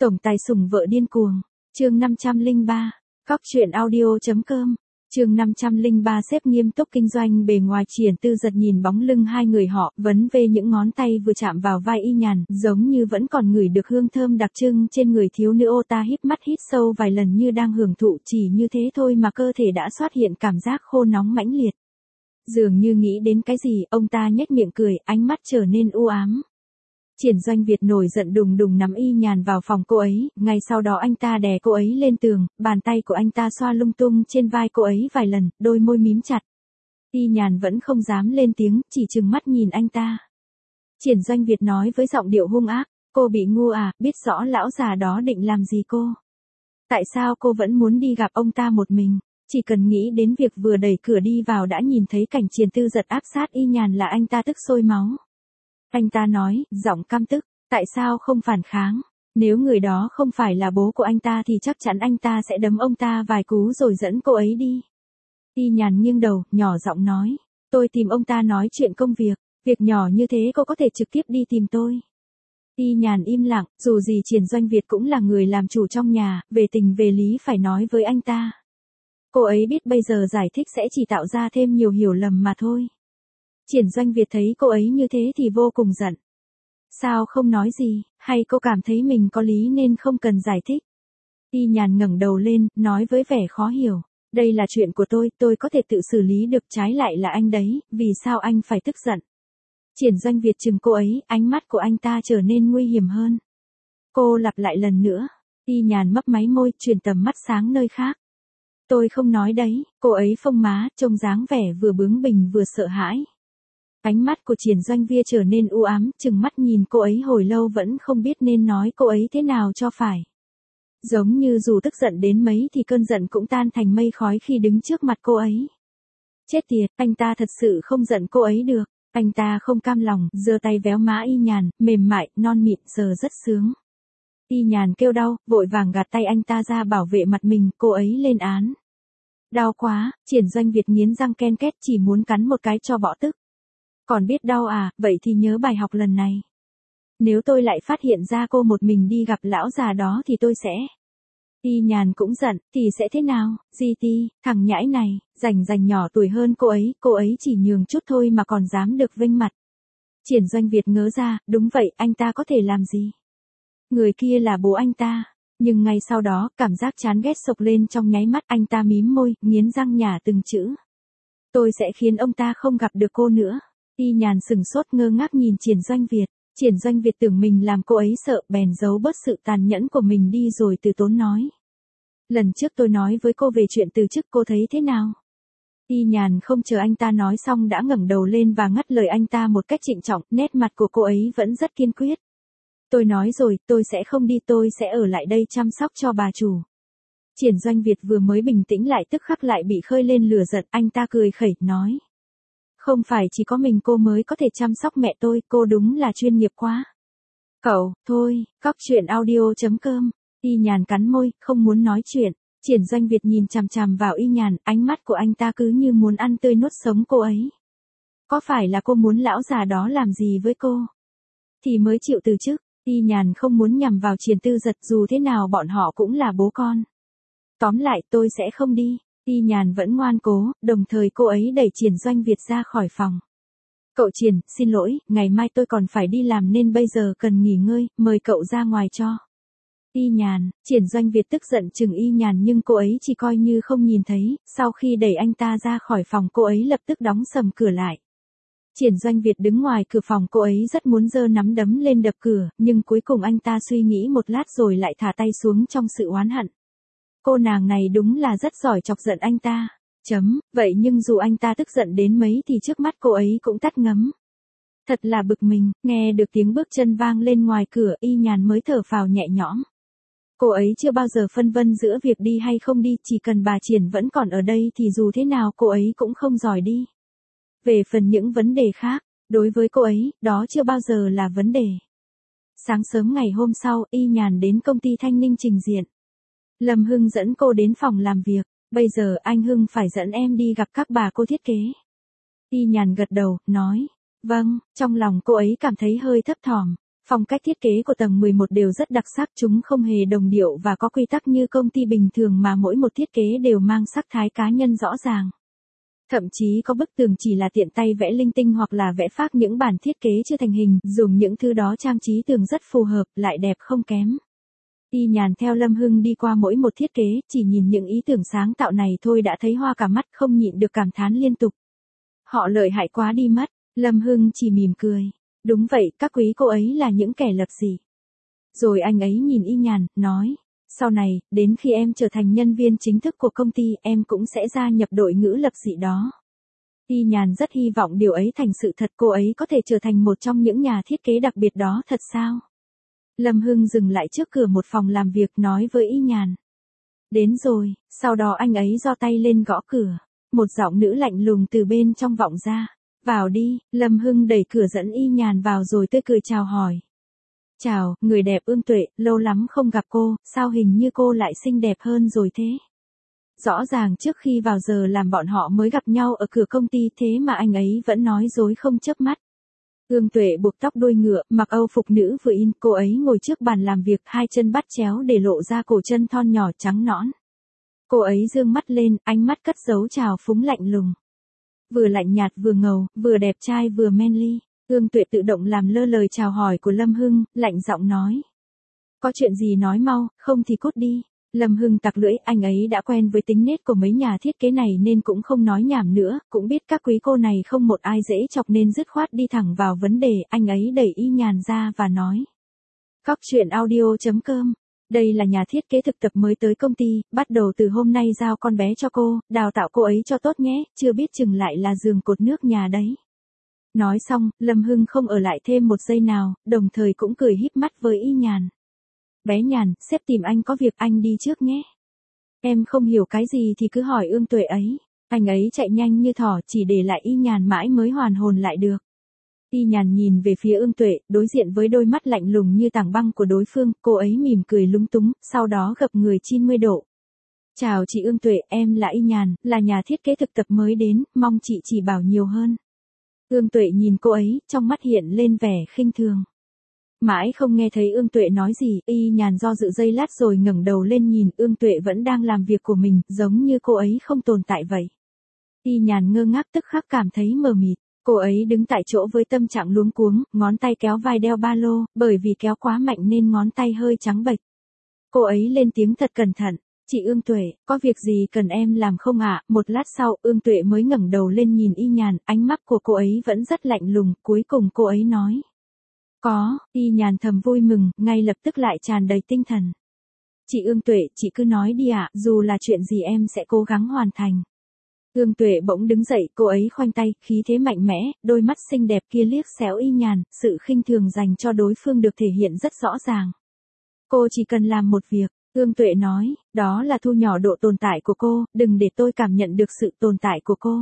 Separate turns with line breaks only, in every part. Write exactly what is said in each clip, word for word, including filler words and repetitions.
Tổng tài sủng vợ điên cuồng. Chương năm trăm lẻ ba. Cóc truyện audio chấm com. Chương năm trăm lẻ ba xếp nghiêm túc kinh doanh bề ngoài. Triển Tư Giật nhìn bóng lưng hai người họ, vấn vê những ngón tay vừa chạm vào vai Y Nhàn, giống như vẫn còn ngửi được hương thơm đặc trưng trên người thiếu nữ. Ô ta híp mắt hít sâu vài lần như đang hưởng thụ, chỉ như thế thôi mà cơ thể đã xuất hiện cảm giác khô nóng mãnh liệt. Dường như nghĩ đến cái gì, ông ta nhếch miệng cười, ánh mắt trở nên u ám. Triển Doanh Việt nổi giận đùng đùng nắm Y Nhàn vào phòng cô ấy, ngay sau đó anh ta đè cô ấy lên tường, bàn tay của anh ta xoa lung tung trên vai cô ấy vài lần, đôi môi mím chặt. Y Nhàn vẫn không dám lên tiếng, chỉ trừng mắt nhìn anh ta. Triển Doanh Việt nói với giọng điệu hung ác, cô bị ngu à, biết rõ lão già đó định làm gì cô. Tại sao cô vẫn muốn đi gặp ông ta một mình? Chỉ cần nghĩ đến việc vừa đẩy cửa đi vào đã nhìn thấy cảnh Triển Tư Giật áp sát Y Nhàn là anh ta tức sôi máu. Anh ta nói, giọng căm tức, tại sao không phản kháng? Nếu người đó không phải là bố của anh ta thì chắc chắn anh ta sẽ đấm ông ta vài cú rồi dẫn cô ấy đi. Y Nhàn nghiêng đầu, nhỏ giọng nói, tôi tìm ông ta nói chuyện công việc, việc nhỏ như thế cô có thể trực tiếp đi tìm tôi. Y Nhàn im lặng, dù gì Triển Doanh Việt cũng là người làm chủ trong nhà, về tình về lý phải nói với anh ta. Cô ấy biết bây giờ giải thích sẽ chỉ tạo ra thêm nhiều hiểu lầm mà thôi. Triển Doanh Việt thấy cô ấy như thế thì vô cùng giận. Sao không nói gì, hay cô cảm thấy mình có lý nên không cần giải thích? Y Nhàn ngẩng đầu lên, nói với vẻ khó hiểu. Đây là chuyện của tôi, tôi có thể tự xử lý được, trái lại là anh đấy, vì sao anh phải tức giận? Triển Doanh Việt chừng cô ấy, ánh mắt của anh ta trở nên nguy hiểm hơn. Cô lặp lại lần nữa. Y Nhàn mấp máy môi, chuyển tầm mắt sáng nơi khác. Tôi không nói đấy, cô ấy phông má, trông dáng vẻ vừa bướng bỉnh vừa sợ hãi. Ánh mắt của Triển Doanh Việt trở nên u ám, chừng mắt nhìn cô ấy hồi lâu vẫn không biết nên nói cô ấy thế nào cho phải. Giống như dù tức giận đến mấy thì cơn giận cũng tan thành mây khói khi đứng trước mặt cô ấy. Chết tiệt, anh ta thật sự không giận cô ấy được. Anh ta không cam lòng, giơ tay véo má Y Nhàn, mềm mại, non mịn, sờ rất sướng. Y Nhàn kêu đau, vội vàng gạt tay anh ta ra bảo vệ mặt mình, cô ấy lên án. Đau quá, Triển Doanh Việt nghiến răng ken két, chỉ muốn cắn một cái cho bỏ tức. Còn biết đau à, vậy thì nhớ bài học lần này. Nếu tôi lại phát hiện ra cô một mình đi gặp lão già đó thì tôi sẽ... Y Nhàn cũng giận, thì sẽ thế nào, Di Ti, thằng nhãi này, rành rành nhỏ tuổi hơn cô ấy, cô ấy chỉ nhường chút thôi mà còn dám được vênh mặt. Triển Doanh Việt ngớ ra, đúng vậy, anh ta có thể làm gì? Người kia là bố anh ta. Nhưng ngay sau đó, cảm giác chán ghét sộc lên trong nháy mắt, anh ta mím môi, nghiến răng nhả từng chữ. Tôi sẽ khiến ông ta không gặp được cô nữa. Y Nhàn sừng sốt ngơ ngác nhìn Triển Doanh Việt. Triển Doanh Việt tưởng mình làm cô ấy sợ, bèn giấu bớt sự tàn nhẫn của mình đi rồi từ tốn nói. Lần trước tôi nói với cô về chuyện từ chức, cô thấy thế nào? Y Nhàn không chờ anh ta nói xong đã ngẩng đầu lên và ngắt lời anh ta một cách trịnh trọng, nét mặt của cô ấy vẫn rất kiên quyết. Tôi nói rồi, tôi sẽ không đi, tôi sẽ ở lại đây chăm sóc cho bà chủ. Triển Doanh Việt vừa mới bình tĩnh lại tức khắc lại bị khơi lên lửa giận, anh ta cười khẩy, nói. Không phải chỉ có mình cô mới có thể chăm sóc mẹ tôi, cô đúng là chuyên nghiệp quá. Cậu, thôi, cóc truyện audio chấm com. Y Nhàn cắn môi, không muốn nói chuyện. Triển Doanh Việt nhìn chằm chằm vào Y Nhàn, ánh mắt của anh ta cứ như muốn ăn tươi nuốt sống cô ấy. Có phải là cô muốn lão già đó làm gì với cô? Thì mới chịu từ chức. Y Nhàn không muốn nhằm vào Triển Tư Giật, dù thế nào bọn họ cũng là bố con. Tóm lại, tôi sẽ không đi. Y Nhàn vẫn ngoan cố, đồng thời cô ấy đẩy Triển Doanh Việt ra khỏi phòng. Cậu Triển, xin lỗi, ngày mai tôi còn phải đi làm nên bây giờ cần nghỉ ngơi, mời cậu ra ngoài cho. Y Nhàn, Triển Doanh Việt tức giận chừng Y Nhàn nhưng cô ấy chỉ coi như không nhìn thấy, sau khi đẩy anh ta ra khỏi phòng cô ấy lập tức đóng sầm cửa lại. Triển Doanh Việt đứng ngoài cửa phòng, cô ấy rất muốn giơ nắm đấm lên đập cửa, nhưng cuối cùng anh ta suy nghĩ một lát rồi lại thả tay xuống trong sự oán hận. Cô nàng này đúng là rất giỏi chọc giận anh ta. Chấm, vậy nhưng dù anh ta tức giận đến mấy thì trước mắt cô ấy cũng tắt ngấm. Thật là bực mình, nghe được tiếng bước chân vang lên ngoài cửa, Y Nhàn mới thở phào nhẹ nhõm. Cô ấy chưa bao giờ phân vân giữa việc đi hay không đi, chỉ cần bà Triển vẫn còn ở đây thì dù thế nào cô ấy cũng không giỏi đi. Về phần những vấn đề khác, đối với cô ấy, đó chưa bao giờ là vấn đề. Sáng sớm ngày hôm sau, Y Nhàn đến công ty Thanh Ninh trình diện. Lâm Hưng dẫn cô đến phòng làm việc, bây giờ anh Hưng phải dẫn em đi gặp các bà cô thiết kế. Y Nhàn gật đầu, nói, vâng, trong lòng cô ấy cảm thấy hơi thấp thỏm. Phong cách thiết kế của tầng mười một đều rất đặc sắc, chúng không hề đồng điệu và có quy tắc như công ty bình thường mà mỗi một thiết kế đều mang sắc thái cá nhân rõ ràng. Thậm chí có bức tường chỉ là tiện tay vẽ linh tinh hoặc là vẽ phác những bản thiết kế chưa thành hình, dùng những thứ đó trang trí tường rất phù hợp, lại đẹp không kém. Y Nhàn theo Lâm Hưng đi qua mỗi một thiết kế, chỉ nhìn những ý tưởng sáng tạo này thôi đã thấy hoa cả mắt, không nhịn được cảm thán liên tục. Họ lợi hại quá đi mất, Lâm Hưng chỉ mỉm cười. Đúng vậy, các quý cô ấy là những kẻ lập dị. Rồi anh ấy nhìn Y Nhàn, nói, sau này, đến khi em trở thành nhân viên chính thức của công ty, em cũng sẽ gia nhập đội ngũ lập dị đó. Y Nhàn rất hy vọng điều ấy thành sự thật, cô ấy có thể trở thành một trong những nhà thiết kế đặc biệt đó thật sao? Lâm Hưng dừng lại trước cửa một phòng làm việc nói với Y Nhàn. Đến rồi, sau đó anh ấy giơ tay lên gõ cửa. Một giọng nữ lạnh lùng từ bên trong vọng ra. Vào đi, Lâm Hưng đẩy cửa dẫn Y Nhàn vào rồi tươi cười chào hỏi. Chào, người đẹp Ương Tuệ, lâu lắm không gặp cô, sao hình như cô lại xinh đẹp hơn rồi thế? Rõ ràng trước khi vào giờ làm bọn họ mới gặp nhau ở cửa công ty thế mà anh ấy vẫn nói dối không chớp mắt. Ương Tuệ buộc tóc đuôi ngựa, mặc âu phục nữ vừa in, cô ấy ngồi trước bàn làm việc, hai chân bắt chéo để lộ ra cổ chân thon nhỏ trắng nõn. Cô ấy dương mắt lên, ánh mắt cất giấu trào phúng lạnh lùng. Vừa lạnh nhạt vừa ngầu, vừa đẹp trai vừa manly. Ương Tuệ tự động làm lơ lời chào hỏi của Lâm Hưng, lạnh giọng nói. Có chuyện gì nói mau, không thì cút đi. Lâm Hưng tặc lưỡi, anh ấy đã quen với tính nết của mấy nhà thiết kế này nên cũng không nói nhảm nữa, cũng biết các quý cô này không một ai dễ chọc nên dứt khoát đi thẳng vào vấn đề, anh ấy đẩy Y Nhàn ra và nói. Cóc truyện audio chấm com. Đây là nhà thiết kế thực tập mới tới công ty, bắt đầu từ hôm nay giao con bé cho cô, đào tạo cô ấy cho tốt nhé, chưa biết chừng lại là giường cột nước nhà đấy. Nói xong, Lâm Hưng không ở lại thêm một giây nào, đồng thời cũng cười híp mắt với Y Nhàn. Bé Nhàn, sếp tìm anh có việc, anh đi trước nhé. Em không hiểu cái gì thì cứ hỏi Ương Tuệ ấy. Anh ấy chạy nhanh như thỏ, chỉ để lại Y Nhàn mãi mới hoàn hồn lại được. Y Nhàn nhìn về phía Ương Tuệ, đối diện với đôi mắt lạnh lùng như tảng băng của đối phương, cô ấy mỉm cười lúng túng, sau đó gập người chín mươi độ. Chào chị Ương Tuệ, em là Y Nhàn, là nhà thiết kế thực tập mới đến, mong chị chỉ bảo nhiều hơn. Ương Tuệ nhìn cô ấy, trong mắt hiện lên vẻ khinh thường. Mãi không nghe thấy Ương Tuệ nói gì, Y Nhàn do dự giây lát rồi ngẩng đầu lên nhìn, Ương Tuệ vẫn đang làm việc của mình, giống như cô ấy không tồn tại vậy. Y Nhàn ngơ ngác tức khắc cảm thấy mờ mịt, cô ấy đứng tại chỗ với tâm trạng luống cuống, ngón tay kéo vai đeo ba lô, bởi vì kéo quá mạnh nên ngón tay hơi trắng bệch. Cô ấy lên tiếng thật cẩn thận, chị Ương Tuệ, có việc gì cần em làm không ạ? Một lát sau, Ương Tuệ mới ngẩng đầu lên nhìn Y Nhàn, ánh mắt của cô ấy vẫn rất lạnh lùng, cuối cùng cô ấy nói. Có, Y Nhàn thầm vui mừng, ngay lập tức lại tràn đầy tinh thần. Chị Ương Tuệ, chị cứ nói đi ạ, dù là chuyện gì em sẽ cố gắng hoàn thành. Ương Tuệ bỗng đứng dậy, cô ấy khoanh tay, khí thế mạnh mẽ, đôi mắt xinh đẹp kia liếc xéo Y Nhàn, sự khinh thường dành cho đối phương được thể hiện rất rõ ràng. Cô chỉ cần làm một việc, Ương Tuệ nói, đó là thu nhỏ độ tồn tại của cô, đừng để tôi cảm nhận được sự tồn tại của cô.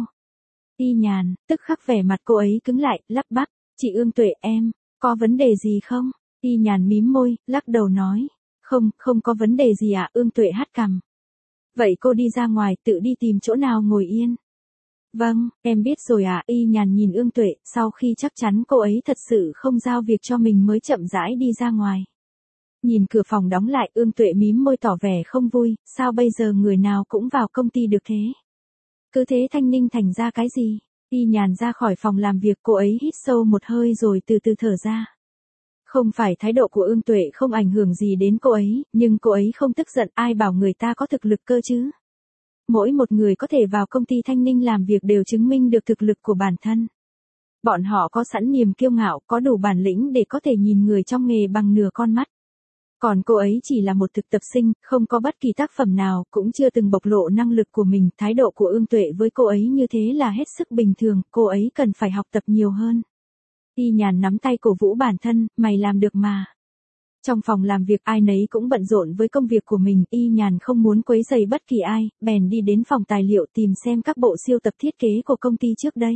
Y Nhàn, tức khắc vẻ mặt cô ấy cứng lại, lắp bắp, chị Ương Tuệ em, có vấn đề gì không? Y Nhàn mím môi, lắc đầu nói, không, không có vấn đề gì ạ, Ương Tuệ hắt cằm. Vậy cô đi ra ngoài, tự đi tìm chỗ nào ngồi yên. Vâng, em biết rồi ạ, Y Nhàn nhìn Ương Tuệ, sau khi chắc chắn cô ấy thật sự không giao việc cho mình mới chậm rãi đi ra ngoài. Nhìn cửa phòng đóng lại, Ương Tuệ mím môi tỏ vẻ không vui, sao bây giờ người nào cũng vào công ty được thế? Cứ thế Thanh Ninh thành ra cái gì? Y Nhàn ra khỏi phòng làm việc, cô ấy hít sâu một hơi rồi từ từ thở ra. Không phải thái độ của Ương Tuệ không ảnh hưởng gì đến cô ấy, nhưng cô ấy không tức giận, ai bảo người ta có thực lực cơ chứ. Mỗi một người có thể vào công ty Thanh Ninh làm việc đều chứng minh được thực lực của bản thân. Bọn họ có sẵn niềm kiêu ngạo, có đủ bản lĩnh để có thể nhìn người trong nghề bằng nửa con mắt. Còn cô ấy chỉ là một thực tập sinh, không có bất kỳ tác phẩm nào, cũng chưa từng bộc lộ năng lực của mình. Thái độ của Ương Tuệ với cô ấy như thế là hết sức bình thường, cô ấy cần phải học tập nhiều hơn. Y Nhàn nắm tay cổ vũ bản thân, mày làm được mà. Trong phòng làm việc ai nấy cũng bận rộn với công việc của mình, Y Nhàn không muốn quấy rầy bất kỳ ai, bèn đi đến phòng tài liệu tìm xem các bộ siêu tập thiết kế của công ty trước đây.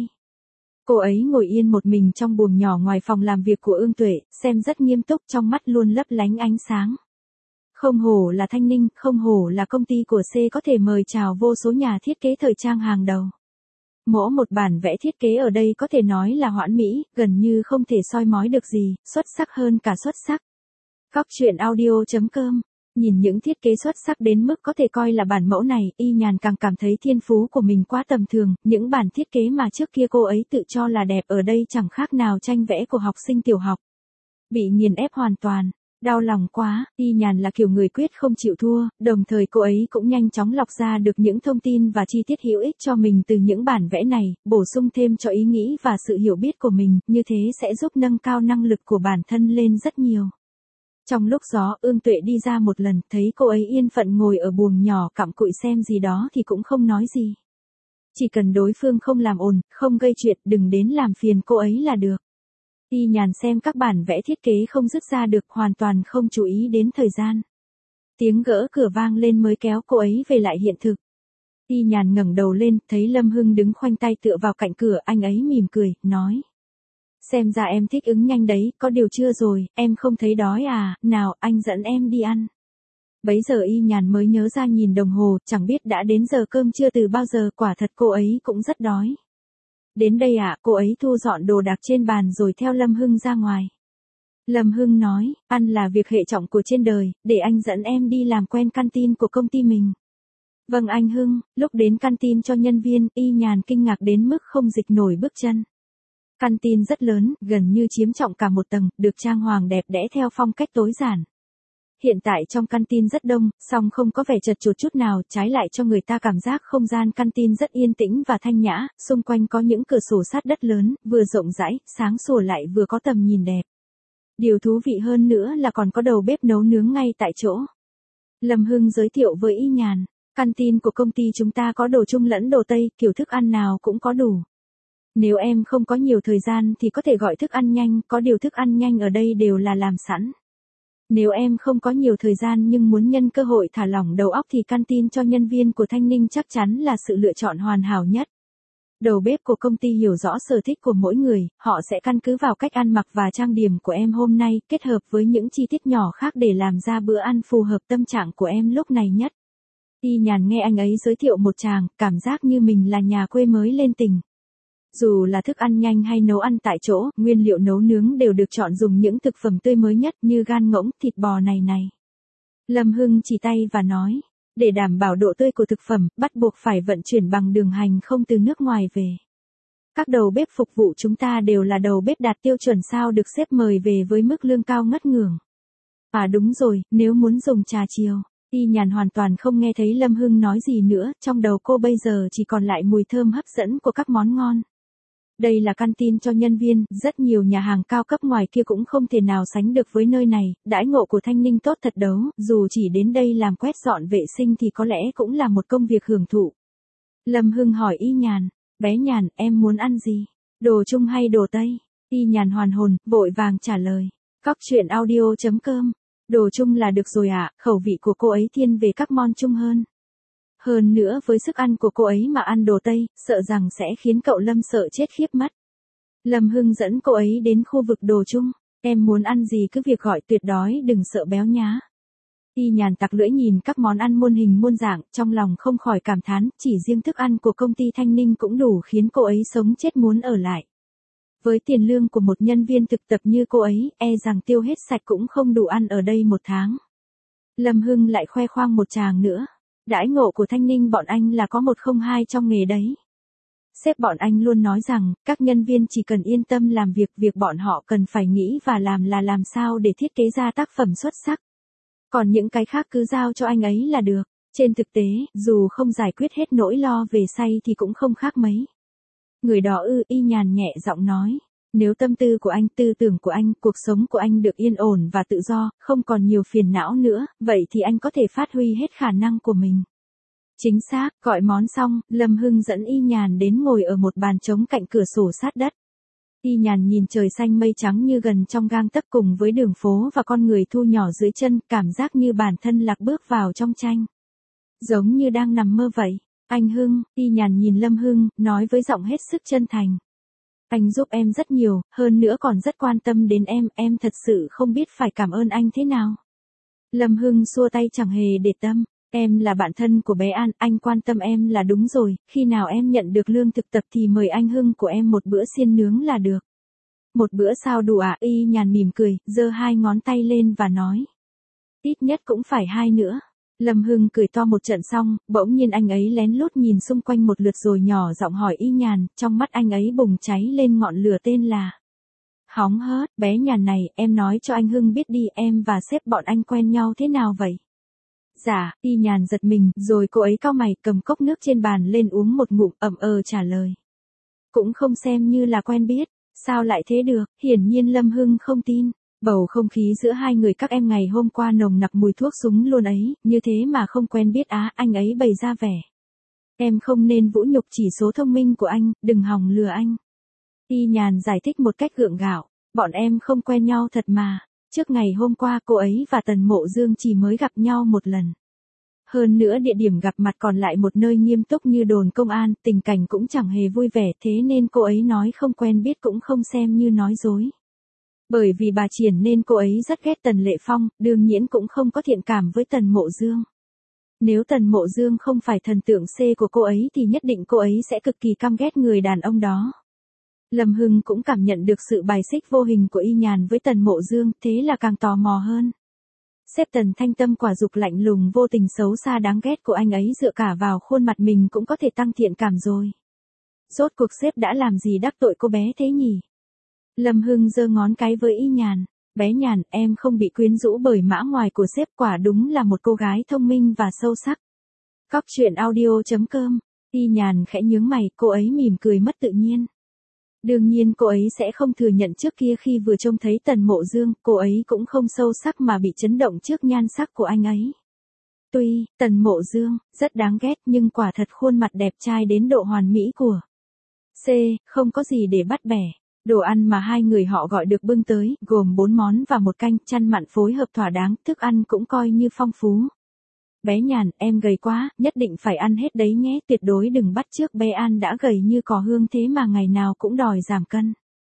Cô ấy ngồi yên một mình trong buồng nhỏ ngoài phòng làm việc của Ương Tuệ, xem rất nghiêm túc, trong mắt luôn lấp lánh ánh sáng. Không hổ là Thanh Ninh, không hổ là công ty của C có thể mời chào vô số nhà thiết kế thời trang hàng đầu. Mỗi một bản vẽ thiết kế ở đây có thể nói là hoàn mỹ, gần như không thể soi mói được gì, xuất sắc hơn cả xuất sắc. Cóc truyện audio chấm com. Nhìn những thiết kế xuất sắc đến mức có thể coi là bản mẫu này, Y Nhàn càng cảm thấy thiên phú của mình quá tầm thường, những bản thiết kế mà trước kia cô ấy tự cho là đẹp ở đây chẳng khác nào tranh vẽ của học sinh tiểu học. Bị nghiền ép hoàn toàn. Đau lòng quá, Y Nhàn là kiểu người quyết không chịu thua, đồng thời cô ấy cũng nhanh chóng lọc ra được những thông tin và chi tiết hữu ích cho mình từ những bản vẽ này, bổ sung thêm cho ý nghĩ và sự hiểu biết của mình, như thế sẽ giúp nâng cao năng lực của bản thân lên rất nhiều. Trong lúc gió, Ương Tuệ đi ra một lần, thấy cô ấy yên phận ngồi ở buồng nhỏ cặm cụi xem gì đó thì cũng không nói gì. Chỉ cần đối phương không làm ồn, không gây chuyện, đừng đến làm phiền cô ấy là được. Y Nhàn xem các bản vẽ thiết kế không dứt ra được, hoàn toàn không chú ý đến thời gian. Tiếng gõ cửa vang lên mới kéo cô ấy về lại hiện thực. Y Nhàn ngẩng đầu lên, thấy Lâm Hưng đứng khoanh tay tựa vào cạnh cửa, anh ấy mỉm cười, nói. Xem ra em thích ứng nhanh đấy, có điều chưa rồi, em không thấy đói à, nào, anh dẫn em đi ăn. Bấy giờ Y Nhàn mới nhớ ra nhìn đồng hồ, chẳng biết đã đến giờ cơm trưa từ bao giờ, quả thật cô ấy cũng rất đói. Đến đây ạ, à, cô ấy thu dọn đồ đạc trên bàn rồi theo Lâm Hưng ra ngoài. Lâm Hưng nói, ăn là việc hệ trọng của trên đời, để anh dẫn em đi làm quen canteen của công ty mình. Vâng anh Hưng, lúc đến canteen cho nhân viên, Y Nhàn kinh ngạc đến mức không dịch nổi bước chân. Canteen rất lớn, gần như chiếm trọng cả một tầng, được trang hoàng đẹp đẽ theo phong cách tối giản. Hiện tại trong canteen rất đông, song không có vẻ chật chội chút nào, trái lại cho người ta cảm giác không gian canteen rất yên tĩnh và thanh nhã, xung quanh có những cửa sổ sát đất lớn, vừa rộng rãi, sáng sủa lại vừa có tầm nhìn đẹp. Điều thú vị hơn nữa là còn có đầu bếp nấu nướng ngay tại chỗ. Lâm Hưng giới thiệu với Y Nhàn, canteen của công ty chúng ta có đồ Trung lẫn đồ Tây, kiểu thức ăn nào cũng có đủ. Nếu em không có nhiều thời gian thì có thể gọi thức ăn nhanh, có điều thức ăn nhanh ở đây đều là làm sẵn. Nếu em không có nhiều thời gian nhưng muốn nhân cơ hội thả lỏng đầu óc thì canteen cho nhân viên của Thanh Ninh chắc chắn là sự lựa chọn hoàn hảo nhất. Đầu bếp của công ty hiểu rõ sở thích của mỗi người, họ sẽ căn cứ vào cách ăn mặc và trang điểm của em hôm nay, kết hợp với những chi tiết nhỏ khác để làm ra bữa ăn phù hợp tâm trạng của em lúc này nhất. Y Nhàn nghe anh ấy giới thiệu một tràng, cảm giác như mình là nhà quê mới lên tỉnh. Dù là thức ăn nhanh hay nấu ăn tại chỗ, nguyên liệu nấu nướng đều được chọn dùng những thực phẩm tươi mới nhất như gan ngỗng, thịt bò này này. Lâm Hưng chỉ tay và nói, để đảm bảo độ tươi của thực phẩm, bắt buộc phải vận chuyển bằng đường hành không từ nước ngoài về. Các đầu bếp phục vụ chúng ta đều là đầu bếp đạt tiêu chuẩn sao được sếp mời về với mức lương cao ngất ngưởng. À đúng rồi, nếu muốn dùng trà chiều. Y Nhàn hoàn toàn không nghe thấy Lâm Hưng nói gì nữa, trong đầu cô bây giờ chỉ còn lại mùi thơm hấp dẫn của các món ngon. Đây là canteen cho nhân viên, rất nhiều nhà hàng cao cấp ngoài kia cũng không thể nào sánh được với nơi này, đãi ngộ của Thanh Ninh tốt thật đấu, dù chỉ đến đây làm quét dọn vệ sinh thì có lẽ cũng là một công việc hưởng thụ. Lâm Hưng hỏi Y Nhàn, bé Nhàn, em muốn ăn gì? Đồ Trung hay đồ Tây? Y Nhàn hoàn hồn, vội vàng trả lời, cóc truyện audio chấm com, đồ Trung là được rồi ạ, à, khẩu vị của cô ấy thiên về các món Trung hơn. Hơn nữa với sức ăn của cô ấy mà ăn đồ Tây, sợ rằng sẽ khiến cậu Lâm sợ chết khiếp mất. Lâm Hưng dẫn cô ấy đến khu vực đồ Trung, em muốn ăn gì cứ việc gọi, tuyệt đói đừng sợ béo nhá. Y Nhàn tặc lưỡi nhìn các món ăn muôn hình muôn dạng, trong lòng không khỏi cảm thán, chỉ riêng thức ăn của công ty Thanh Ninh cũng đủ khiến cô ấy sống chết muốn ở lại. Với tiền lương của một nhân viên thực tập như cô ấy, e rằng tiêu hết sạch cũng không đủ ăn ở đây một tháng. Lâm Hưng lại khoe khoang một tràng nữa. Đãi ngộ của Thanh Ninh bọn anh là có một không hai trong nghề đấy. Sếp bọn anh luôn nói rằng, các nhân viên chỉ cần yên tâm làm việc, việc bọn họ cần phải nghĩ và làm là làm sao để thiết kế ra tác phẩm xuất sắc. Còn những cái khác cứ giao cho anh ấy là được. Trên thực tế, dù không giải quyết hết nỗi lo về say thì cũng không khác mấy. Người đó ư, Y Nhàn nhẹ giọng nói. Nếu tâm tư của anh, tư tưởng của anh, cuộc sống của anh được yên ổn và tự do, không còn nhiều phiền não nữa, vậy thì anh có thể phát huy hết khả năng của mình. Chính xác, gọi món xong, Lâm Hưng dẫn Y Nhàn đến ngồi ở một bàn trống cạnh cửa sổ sát đất. Y Nhàn nhìn trời xanh mây trắng như gần trong gang tấc cùng với đường phố và con người thu nhỏ dưới chân, cảm giác như bản thân lạc bước vào trong tranh. Giống như đang nằm mơ vậy. Anh Hưng, Y Nhàn nhìn Lâm Hưng, nói với giọng hết sức chân thành. Anh giúp em rất nhiều, hơn nữa còn rất quan tâm đến em, em thật sự không biết phải cảm ơn anh thế nào. Lâm Hưng xua tay chẳng hề để tâm. Em là bạn thân của bé An, anh quan tâm em là đúng rồi, khi nào em nhận được lương thực tập thì mời anh Hưng của em một bữa xiên nướng là được. Một bữa sao đủ ạ? Y Nhàn mỉm cười, giơ hai ngón tay lên và nói. Ít nhất cũng phải hai nữa. Lâm Hưng cười to một trận xong, bỗng nhiên anh ấy lén lút nhìn xung quanh một lượt rồi nhỏ giọng hỏi Y Nhàn, trong mắt anh ấy bùng cháy lên ngọn lửa tên là. Hóng hớt, bé Nhàn này, em nói cho anh Hưng biết đi, em và sếp bọn anh quen nhau thế nào vậy? Dạ, Y Nhàn giật mình, rồi cô ấy cau mày, cầm cốc nước trên bàn lên uống một ngụm, ậm ờ trả lời. Cũng không xem như là quen biết, sao lại thế được? Hiển nhiên Lâm Hưng không tin. Bầu không khí giữa hai người các em ngày hôm qua nồng nặc mùi thuốc súng luôn ấy, như thế mà không quen biết á, anh ấy bày ra vẻ. Em không nên vũ nhục chỉ số thông minh của anh, đừng hòng lừa anh. Y Nhàn giải thích một cách gượng gạo, bọn em không quen nhau thật mà, trước ngày hôm qua cô ấy và Tần Mộ Dương chỉ mới gặp nhau một lần. Hơn nữa địa điểm gặp mặt còn lại một nơi nghiêm túc như đồn công an, tình cảnh cũng chẳng hề vui vẻ, thế nên cô ấy nói không quen biết cũng không xem như nói dối. Bởi vì bà Triển nên cô ấy rất ghét Tần Lệ Phong, đương nhiên cũng không có thiện cảm với Tần Mộ Dương. Nếu Tần Mộ Dương không phải thần tượng C của cô ấy thì nhất định cô ấy sẽ cực kỳ căm ghét người đàn ông đó. Lâm Hưng cũng cảm nhận được sự bài xích vô hình của Y Nhàn với Tần Mộ Dương, thế là càng tò mò hơn. Sếp Tần Thanh Tâm quả dục lạnh lùng vô tình xấu xa đáng ghét của anh ấy dựa cả vào khuôn mặt mình cũng có thể tăng thiện cảm rồi. Rốt cuộc sếp đã làm gì đắc tội cô bé thế nhỉ? Lâm Hưng giơ ngón cái với Y Nhàn, bé Nhàn, em không bị quyến rũ bởi mã ngoài của sếp, quả đúng là một cô gái thông minh và sâu sắc. Cóc truyện audio chấm com, Y Nhàn khẽ nhướng mày, cô ấy mỉm cười mất tự nhiên. Đương nhiên cô ấy sẽ không thừa nhận trước kia khi vừa trông thấy Tần Mộ Dương, cô ấy cũng không sâu sắc mà bị chấn động trước nhan sắc của anh ấy. Tuy, Tần Mộ Dương, rất đáng ghét nhưng quả thật khuôn mặt đẹp trai đến độ hoàn mỹ của C, không có gì để bắt bẻ. Đồ ăn mà hai người họ gọi được bưng tới, gồm bốn món và một canh, chăn mặn phối hợp thỏa đáng, thức ăn cũng coi như phong phú. Bé Nhàn, em gầy quá, nhất định phải ăn hết đấy nhé, tuyệt đối đừng bắt chước bé An đã gầy như cỏ hương thế mà ngày nào cũng đòi giảm cân.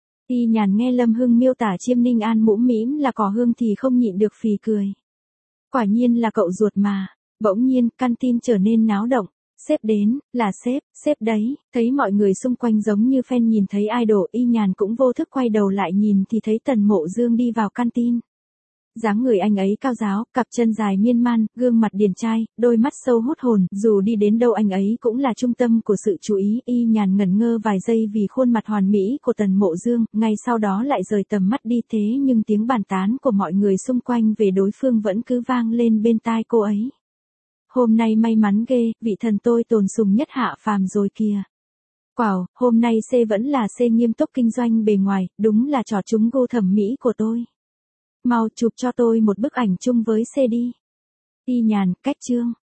Y Nhàn nghe Lâm Hưng miêu tả Chiêm Ninh An mũm mĩm là cỏ hương thì không nhịn được phì cười. Quả nhiên là cậu ruột mà. Bỗng nhiên, căn tin trở nên náo động. Sếp đến, là sếp, sếp đấy, thấy mọi người xung quanh giống như fan nhìn thấy idol, Y Nhàn cũng vô thức quay đầu lại nhìn thì thấy Tần Mộ Dương đi vào căn tin. Dáng người anh ấy cao ráo, cặp chân dài miên man, gương mặt điển trai, đôi mắt sâu hút hồn, dù đi đến đâu anh ấy cũng là trung tâm của sự chú ý. Y Nhàn ngẩn ngơ vài giây vì khuôn mặt hoàn mỹ của Tần Mộ Dương, ngay sau đó lại rời tầm mắt đi, thế nhưng tiếng bàn tán của mọi người xung quanh về đối phương vẫn cứ vang lên bên tai cô ấy. Hôm nay may mắn ghê, vị thần tôi tồn sùng nhất hạ phàm rồi kìa. Wow, hôm nay C vẫn là C nghiêm túc kinh doanh bề ngoài, đúng là trò trúng gu thẩm mỹ của tôi. Mau chụp cho tôi một bức ảnh chung với C đi. Y Nhàn, cách chương.